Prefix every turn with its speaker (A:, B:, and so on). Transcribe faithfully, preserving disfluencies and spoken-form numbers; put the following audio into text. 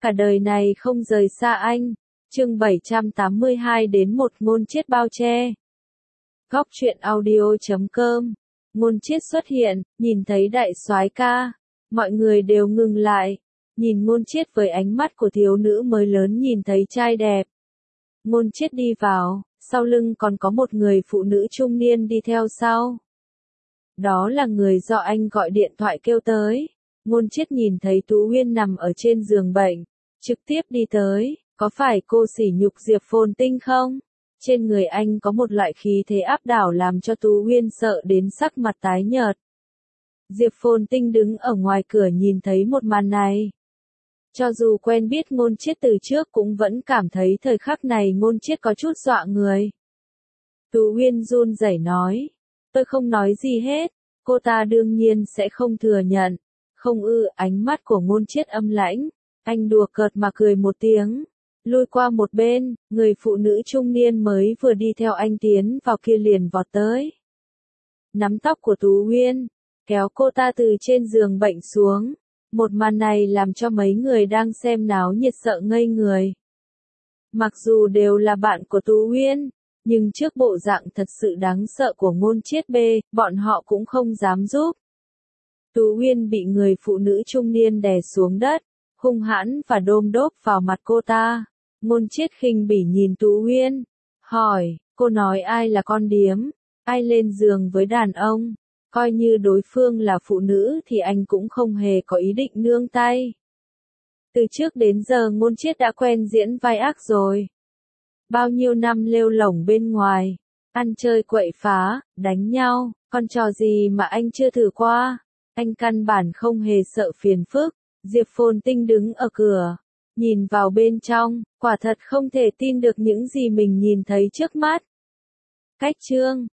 A: Cả đời này không rời xa anh. Chương bảy trăm tám mươi hai đến một ngôn chết bao che. Góc truyện audio chấm com. Ngôn chết xuất hiện, nhìn thấy đại soái ca. Mọi người đều ngừng lại. Nhìn ngôn chết với ánh mắt của thiếu nữ mới lớn nhìn thấy trai đẹp. Ngôn chết đi vào, sau lưng còn có một người phụ nữ trung niên đi theo sau. Đó là người do anh gọi điện thoại kêu tới. Ngôn chết nhìn thấy Tú Uyên nằm ở trên giường bệnh, trực tiếp đi tới, có phải cô sỉ nhục Diệp Phồn Tinh không? Trên người anh có một loại khí thế áp đảo làm cho Tú Uyên sợ đến sắc mặt tái nhợt. Diệp Phồn Tinh đứng ở ngoài cửa nhìn thấy một màn này. Cho dù quen biết ngôn chết từ trước cũng vẫn cảm thấy thời khắc này ngôn chết có chút dọa người. Tú Uyên run rẩy nói, tôi không nói gì hết, cô ta đương nhiên sẽ không thừa nhận. Không ư, ánh mắt của ngôn chết âm lãnh, anh đùa cợt mà cười một tiếng, lui qua một bên, người phụ nữ trung niên mới vừa đi theo anh tiến vào kia liền vọt tới. Nắm tóc của Tú Uyên, kéo cô ta từ trên giường bệnh xuống, một màn này làm cho mấy người đang xem náo nhiệt sợ ngây người. Mặc dù đều là bạn của Tú Uyên, nhưng trước bộ dạng thật sự đáng sợ của ngôn chết bê, bọn họ cũng không dám giúp. Tú Uyên bị người phụ nữ trung niên đè xuống đất, hung hãn và đôm đốp vào mặt cô ta. Ngôn chết khinh bỉ nhìn Tú Uyên, hỏi, cô nói ai là con điếm, ai lên giường với đàn ông, coi như đối phương là phụ nữ thì anh cũng không hề có ý định nương tay. Từ trước đến giờ ngôn chết đã quen diễn vai ác rồi. Bao nhiêu năm lêu lổng bên ngoài, ăn chơi quậy phá, đánh nhau, con trò gì mà anh chưa thử qua. Anh căn bản không hề sợ phiền phức. Diệp Phồn Tinh đứng ở cửa, nhìn vào bên trong, quả thật không thể tin được những gì mình nhìn thấy trước mắt. Cách chương